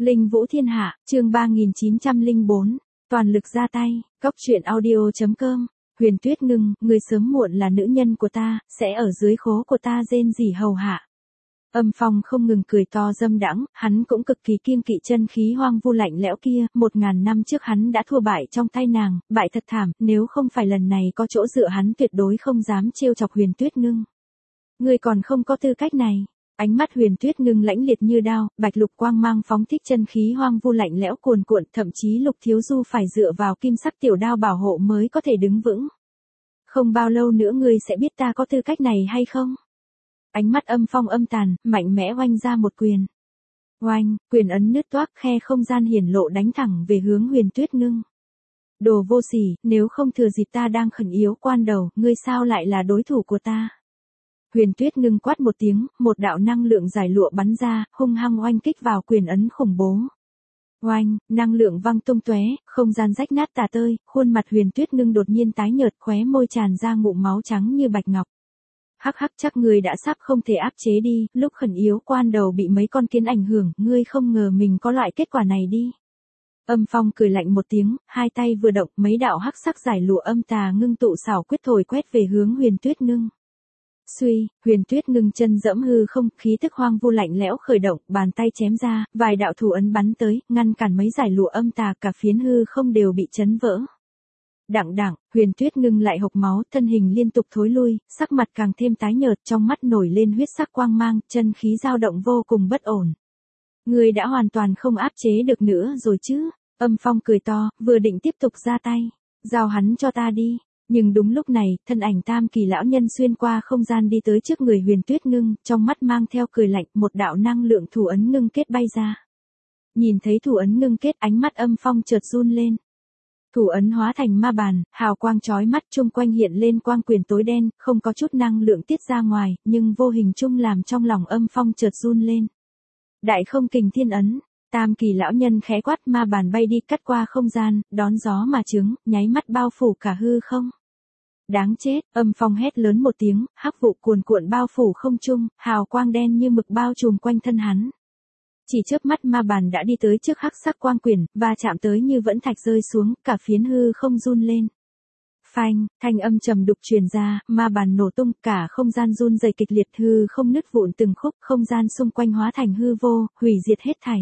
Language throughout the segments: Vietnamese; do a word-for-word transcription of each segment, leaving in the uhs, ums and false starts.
Linh Vũ Thiên Hạ, chương ba nghìn chín trăm lẻ bốn, toàn lực ra tay, góc truyện audio chấm com, Huyền Tuyết Ngưng, người sớm muộn là nữ nhân của ta, sẽ ở dưới khố của ta rên rỉ hầu hạ. Âm Phong không ngừng cười to dâm đãng, hắn cũng cực kỳ kiêng kỵ chân khí hoang vu lạnh lẽo kia, một ngàn năm trước hắn đã thua bại trong tay nàng, bại thật thảm, nếu không phải lần này có chỗ dựa hắn tuyệt đối không dám trêu chọc Huyền Tuyết Ngưng. Ngươi còn không có tư cách này. Ánh mắt Huyền Tuyết Ngưng lãnh liệt như đao, bạch lục quang mang phóng thích chân khí hoang vu lạnh lẽo cuồn cuộn, thậm chí Lục Thiếu Du phải dựa vào kim sắc tiểu đao bảo hộ mới có thể đứng vững. Không bao lâu nữa ngươi sẽ biết ta có tư cách này hay không? Ánh mắt Âm Phong âm tàn, mạnh mẽ oanh ra một quyền. Oanh, quyền ấn nứt toác, khe không gian hiển lộ đánh thẳng về hướng Huyền Tuyết Ngưng. Đồ vô sỉ, nếu không thừa dịp ta đang khẩn yếu quan đầu, ngươi sao lại là đối thủ của ta? Huyền Tuyết Ngưng quát một tiếng, một đạo năng lượng giải lụa bắn ra, hung hăng oanh kích vào quyền ấn khủng bố. Oanh, năng lượng văng tung tóe, không gian rách nát tả tơi, khuôn mặt Huyền Tuyết Ngưng đột nhiên tái nhợt, khóe môi tràn ra ngụm máu trắng như bạch ngọc. Hắc hắc, chắc ngươi đã sắp không thể áp chế đi, lúc khẩn yếu quan đầu bị mấy con kiến ảnh hưởng, ngươi không ngờ mình có loại kết quả này đi. Âm Phong cười lạnh một tiếng, hai tay vừa động, mấy đạo hắc sắc giải lụa âm tà ngưng tụ xảo quyết thổi quét về hướng Huyền Tuyết Ngưng. Suy, Huyền Tuyết Ngưng chân dẫm hư không, khí tức hoang vu lạnh lẽo khởi động, bàn tay chém ra, vài đạo thủ ấn bắn tới, ngăn cản mấy giải lụa âm tà, cả phiến hư không đều bị chấn vỡ. Đặng đặng, Huyền Tuyết Ngưng lại hộc máu, thân hình liên tục thối lui, sắc mặt càng thêm tái nhợt, trong mắt nổi lên huyết sắc quang mang, chân khí dao động vô cùng bất ổn. Ngươi đã hoàn toàn không áp chế được nữa rồi chứ? Âm Phong cười to, vừa định tiếp tục ra tay, giao hắn cho ta đi. Nhưng đúng lúc này, thân ảnh Tam Kỳ lão nhân xuyên qua không gian đi tới trước người Huyền Tuyết Ngưng, trong mắt mang theo cười lạnh, một đạo năng lượng thủ ấn ngưng kết bay ra. Nhìn thấy thủ ấn ngưng kết, ánh mắt Âm Phong chợt run lên. Thủ ấn hóa thành ma bàn, hào quang chói mắt, chung quanh hiện lên quang quyền tối đen, không có chút năng lượng tiết ra ngoài, nhưng vô hình chung làm trong lòng Âm Phong chợt run lên. Đại Không Kình Thiên Ấn. Tam Kỳ lão nhân khẽ quát, ma bàn bay đi, cắt qua không gian, đón gió mà trướng, nháy mắt bao phủ cả hư không. Đáng chết, Âm Phong hét lớn một tiếng, hắc vụ cuồn cuộn bao phủ không trung, hào quang đen như mực bao trùm quanh thân hắn. Chỉ chớp mắt ma bàn đã đi tới trước hắc sắc quang quyển, và chạm tới như vẫn thạch rơi xuống, cả phiến hư không run lên. Phanh, thanh âm trầm đục truyền ra, ma bàn nổ tung, cả không gian run rẩy kịch liệt, hư không nứt vụn từng khúc, không gian xung quanh hóa thành hư vô, hủy diệt hết thảy.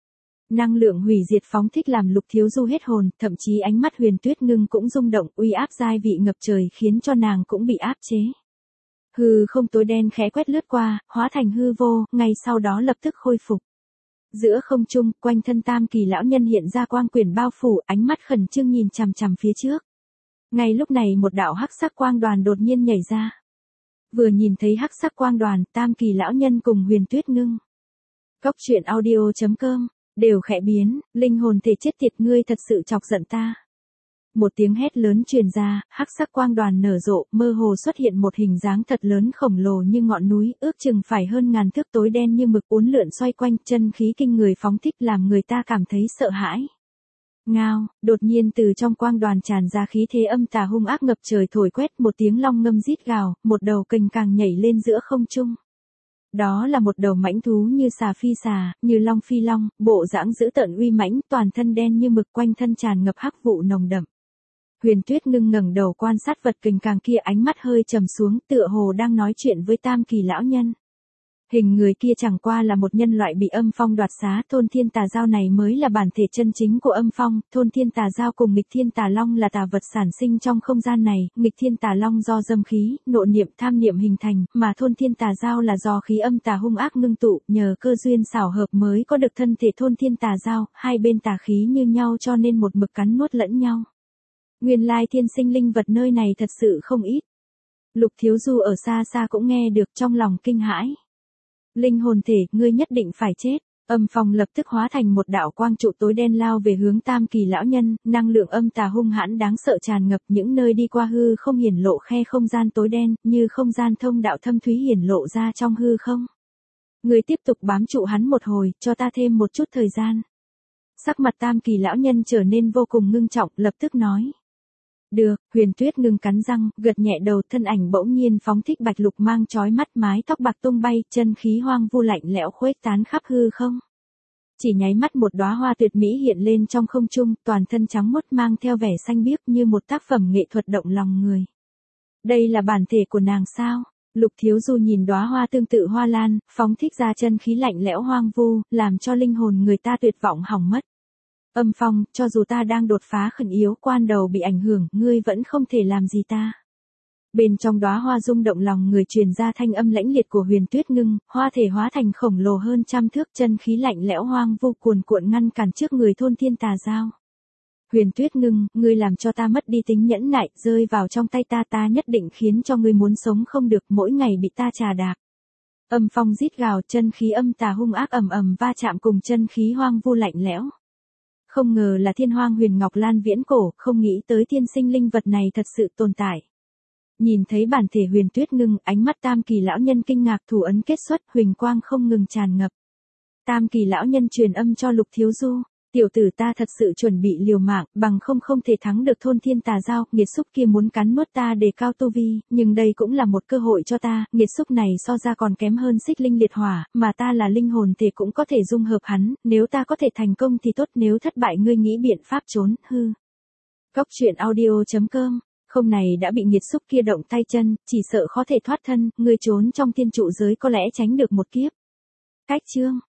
Năng lượng hủy diệt phóng thích làm Lục Thiếu Du hết hồn, thậm chí ánh mắt Huyền Tuyết Ngưng cũng rung động, uy áp giai vị ngập trời khiến cho nàng cũng bị áp chế. Hư không tối đen khẽ quét lướt qua, hóa thành hư vô, ngay sau đó lập tức khôi phục. Giữa không trung, quanh thân Tam Kỳ lão nhân hiện ra quang quyển bao phủ, ánh mắt khẩn trương nhìn chằm chằm phía trước. Ngay lúc này một đạo hắc sắc quang đoàn đột nhiên nhảy ra. Vừa nhìn thấy hắc sắc quang đoàn, Tam Kỳ lão nhân cùng Huyền Tuyết Ngưng. Góc truyện audio chấm com đều khẽ biến, linh hồn thể chết tiệt, ngươi thật sự chọc giận ta. Một tiếng hét lớn truyền ra, hắc sắc quang đoàn nở rộ, mơ hồ xuất hiện một hình dáng thật lớn khổng lồ như ngọn núi, ước chừng phải hơn ngàn thước, tối đen như mực, uốn lượn xoay quanh, chân khí kinh người phóng thích làm người ta cảm thấy sợ hãi. Ngao, đột nhiên từ trong quang đoàn tràn ra khí thế âm tà hung ác ngập trời thổi quét, một tiếng long ngâm rít gào, một đầu kình càng nhảy lên giữa không trung. Đó là một đầu mãnh thú như xà phi xà, như long phi long, bộ dáng dữ tợn uy mãnh, toàn thân đen như mực, quanh thân tràn ngập hắc vụ nồng đậm. Huyền Tuyết Ngưng ngẩng đầu quan sát vật kình càng kia, ánh mắt hơi trầm xuống, tựa hồ đang nói chuyện với Tam Kỳ lão nhân. Hình người kia chẳng qua là một nhân loại bị Âm Phong đoạt xá, thôn thiên tà dao này mới là bản thể chân chính của Âm Phong, thôn thiên tà dao cùng nghịch thiên tà long là tà vật sản sinh trong không gian này, nghịch thiên tà long do dâm khí, nộ niệm, tham niệm hình thành, mà thôn thiên tà dao là do khí âm tà hung ác ngưng tụ, nhờ cơ duyên xảo hợp mới có được thân thể thôn thiên tà dao, hai bên tà khí như nhau cho nên một mực cắn nuốt lẫn nhau. Nguyên lai thiên sinh linh vật nơi này thật sự không ít. Lục Thiếu Du ở xa xa cũng nghe được, trong lòng kinh hãi. Linh hồn thể, ngươi nhất định phải chết. Âm Phong lập tức hóa thành một đạo quang trụ tối đen lao về hướng Tam Kỳ lão nhân, năng lượng âm tà hung hãn đáng sợ tràn ngập, những nơi đi qua hư không hiển lộ khe không gian tối đen, như không gian thông đạo thâm thúy hiển lộ ra trong hư không. Ngươi tiếp tục bám trụ hắn một hồi, cho ta thêm một chút thời gian. Sắc mặt Tam Kỳ lão nhân trở nên vô cùng ngưng trọng, lập tức nói. Được, Huyền Tuyết Ngưng cắn răng, gật nhẹ đầu, thân ảnh bỗng nhiên phóng thích bạch lục mang chói mắt, mái tóc bạc tung bay, chân khí hoang vu lạnh lẽo khuếch tán khắp hư không. Chỉ nháy mắt một đóa hoa tuyệt mỹ hiện lên trong không trung, toàn thân trắng muốt mang theo vẻ xanh biếc như một tác phẩm nghệ thuật động lòng người. Đây là bản thể của nàng sao? Lục Thiếu Du nhìn đóa hoa tương tự hoa lan, phóng thích ra chân khí lạnh lẽo hoang vu, làm cho linh hồn người ta tuyệt vọng hỏng mất. Âm Phong, cho dù ta đang đột phá khẩn yếu quan đầu bị ảnh hưởng, ngươi vẫn không thể làm gì ta. Bên trong đóa hoa rung động lòng người truyền ra thanh âm lãnh liệt của Huyền Tuyết Ngưng, hoa thể hóa thành khổng lồ hơn trăm thước, chân khí lạnh lẽo hoang vu cuồn cuộn ngăn cản trước người thôn thiên tà giao. Huyền Tuyết Ngưng, ngươi làm cho ta mất đi tính nhẫn nại, rơi vào trong tay ta, ta nhất định khiến cho ngươi muốn sống không được, mỗi ngày bị ta trà đạp. Âm Phong rít gào, chân khí âm tà hung ác ầm ầm va chạm cùng chân khí hoang vu lạnh lẽo. Không ngờ là Thiên Hoang Huyền Ngọc Lan viễn cổ, không nghĩ tới thiên sinh linh vật này thật sự tồn tại. Nhìn thấy bản thể Huyền Tuyết Ngưng, ánh mắt Tam Kỳ lão nhân kinh ngạc, thủ ấn kết xuất, huỳnh quang không ngừng tràn ngập. Tam Kỳ lão nhân truyền âm cho Lục Thiếu Du, tiểu tử ta thật sự chuẩn bị liều mạng, bằng không không thể thắng được thôn thiên tà giao, nghiệt xúc kia muốn cắn nuốt ta để cao tu vi, nhưng đây cũng là một cơ hội cho ta, nghiệt xúc này so ra còn kém hơn xích linh liệt hỏa, mà ta là linh hồn thể cũng có thể dung hợp hắn, nếu ta có thể thành công thì tốt, nếu thất bại ngươi nghĩ biện pháp trốn, hư. Góc truyện audio chấm com. Không này đã bị nghiệt xúc kia động tay chân, chỉ sợ khó thể thoát thân, ngươi trốn trong thiên trụ giới có lẽ tránh được một kiếp. Cách chương